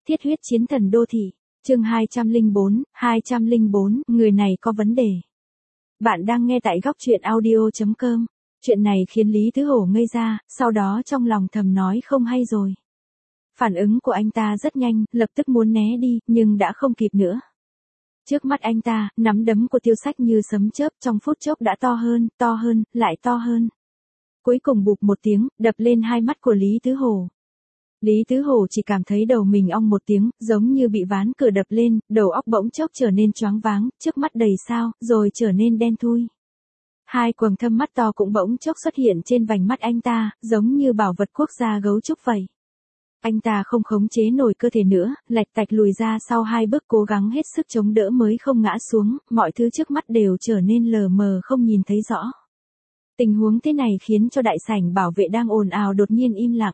Thiết huyết chiến thần đô thị, chương 204, người này có vấn đề. Bạn đang nghe tại góc truyện audio.com. Chuyện này khiến Lý Tứ Hổ ngây ra, sau đó trong lòng thầm nói không hay rồi. Phản ứng của anh ta rất nhanh, lập tức muốn né đi, nhưng đã không kịp nữa. Trước mắt anh ta, nắm đấm của Tiêu Sách như sấm chớp, trong phút chốc đã to hơn, lại to hơn. Cuối cùng bụp một tiếng, đập lên hai mắt của Lý Tứ Hổ. Lý Tứ Hổ chỉ cảm thấy đầu mình ong một tiếng, giống như bị ván cửa đập lên, đầu óc bỗng chốc trở nên choáng váng, trước mắt đầy sao, rồi trở nên đen thui. Hai quầng thâm mắt to cũng bỗng chốc xuất hiện trên vành mắt anh ta, giống như bảo vật quốc gia gấu trúc vậy. Anh ta không khống chế nổi cơ thể nữa, lạch tạch lùi ra sau hai bước, cố gắng hết sức chống đỡ mới không ngã xuống, mọi thứ trước mắt đều trở nên lờ mờ không nhìn thấy rõ. Tình huống thế này khiến cho đại sảnh bảo vệ đang ồn ào đột nhiên im lặng.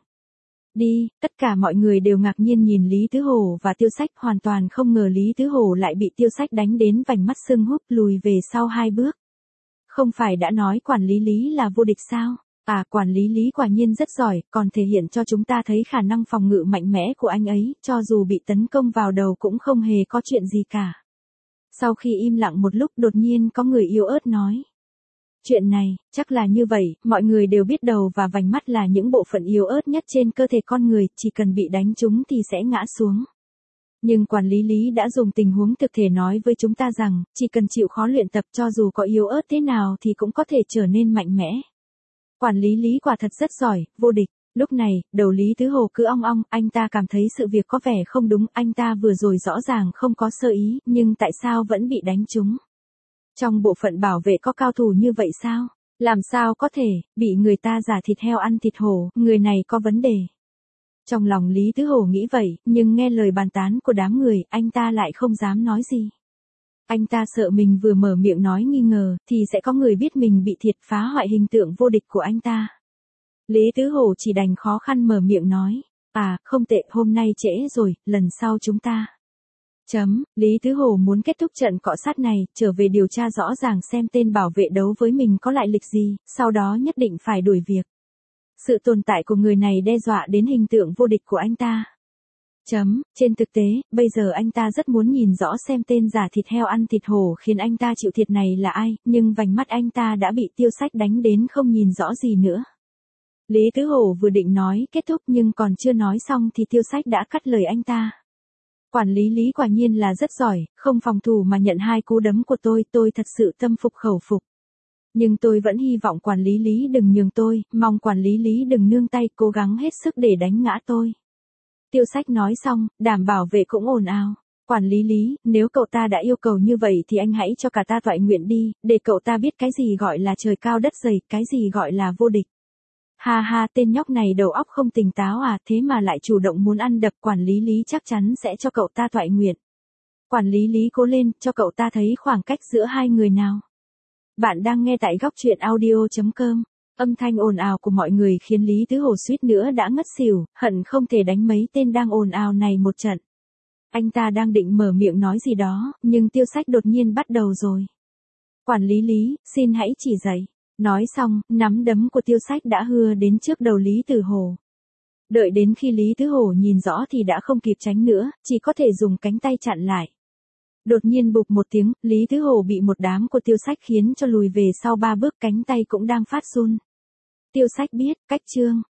Đi, tất cả mọi người đều ngạc nhiên nhìn Lý Tứ Hổ và Tiêu Sách, hoàn toàn không ngờ Lý Tứ Hổ lại bị Tiêu Sách đánh đến vành mắt sưng húp, lùi về sau hai bước. Không phải đã nói quản lý Lý là vô địch sao? À, quản lý Lý quả nhiên rất giỏi, còn thể hiện cho chúng ta thấy khả năng phòng ngự mạnh mẽ của anh ấy, cho dù bị tấn công vào đầu cũng không hề có chuyện gì cả. Sau khi im lặng một lúc, đột nhiên có người yếu ớt nói. Chuyện này, chắc là như vậy, mọi người đều biết đầu và vành mắt là những bộ phận yếu ớt nhất trên cơ thể con người, chỉ cần bị đánh trúng thì sẽ ngã xuống. Nhưng quản lý Lý đã dùng tình huống thực thể nói với chúng ta rằng, chỉ cần chịu khó luyện tập, cho dù có yếu ớt thế nào thì cũng có thể trở nên mạnh mẽ. Quản lý Lý quả thật rất giỏi, vô địch. Lúc này, đầu Lý Tứ Hổ cứ ong ong, anh ta cảm thấy sự việc có vẻ không đúng, anh ta vừa rồi rõ ràng không có sơ ý, nhưng tại sao vẫn bị đánh trúng? Trong bộ phận bảo vệ có cao thủ như vậy sao? Làm sao có thể, bị người ta giả thịt heo ăn thịt hổ, người này có vấn đề. Trong lòng Lý Tứ Hổ nghĩ vậy, nhưng nghe lời bàn tán của đám người, anh ta lại không dám nói gì. Anh ta sợ mình vừa mở miệng nói nghi ngờ, thì sẽ có người biết mình bị thiệt, phá hoại hình tượng vô địch của anh ta. Lý Tứ Hổ chỉ đành khó khăn mở miệng nói. À, không tệ, hôm nay trễ rồi, lần sau chúng ta. Lý Tứ Hổ muốn kết thúc trận cọ sát này, trở về điều tra rõ ràng xem tên bảo vệ đấu với mình có lại lịch gì, sau đó nhất định phải đuổi việc. Sự tồn tại của người này đe dọa đến hình tượng vô địch của anh ta. Trên thực tế, bây giờ anh ta rất muốn nhìn rõ xem tên giả thịt heo ăn thịt hổ khiến anh ta chịu thiệt này là ai, nhưng vành mắt anh ta đã bị Tiêu Sách đánh đến không nhìn rõ gì nữa. Lý Tứ Hổ vừa định nói kết thúc nhưng còn chưa nói xong thì Tiêu Sách đã cắt lời anh ta. Quản lý Lý quả nhiên là rất giỏi, không phòng thủ mà nhận hai cú đấm của tôi thật sự tâm phục khẩu phục. Nhưng tôi vẫn hy vọng quản lý Lý đừng nhường tôi, mong quản lý Lý đừng nương tay, cố gắng hết sức để đánh ngã tôi. Tiêu Sách nói xong, đám bảo vệ cũng ồn ào. Quản lý Lý, nếu cậu ta đã yêu cầu như vậy thì anh hãy cho cả ta toại nguyện đi, để cậu ta biết cái gì gọi là trời cao đất dày, cái gì gọi là vô địch. Ha ha, tên nhóc này đầu óc không tỉnh táo à, thế mà lại chủ động muốn ăn đập, quản lý Lý chắc chắn sẽ cho cậu ta toại nguyện. Quản lý Lý cố lên, cho cậu ta thấy khoảng cách giữa hai người nào. Bạn đang nghe tại góc truyện audio.com. Âm thanh ồn ào của mọi người khiến Lý Tứ Hổ suýt nữa đã ngất xỉu, hận không thể đánh mấy tên đang ồn ào này một trận. Anh ta đang định mở miệng nói gì đó, nhưng Tiêu Sách đột nhiên bắt đầu rồi. Quản lý Lý, xin hãy chỉ dạy. Nói xong, nắm đấm của Tiêu Sách đã hưa đến trước đầu Lý Tứ Hổ. Đợi đến khi Lý Tứ Hổ nhìn rõ thì đã không kịp tránh nữa, chỉ có thể dùng cánh tay chặn lại. Đột nhiên bụp một tiếng, Lý Tứ Hổ bị một đám của Tiêu Sách khiến cho lùi về sau ba bước, cánh tay cũng đang phát run. Tiêu Sách biết, cách chương.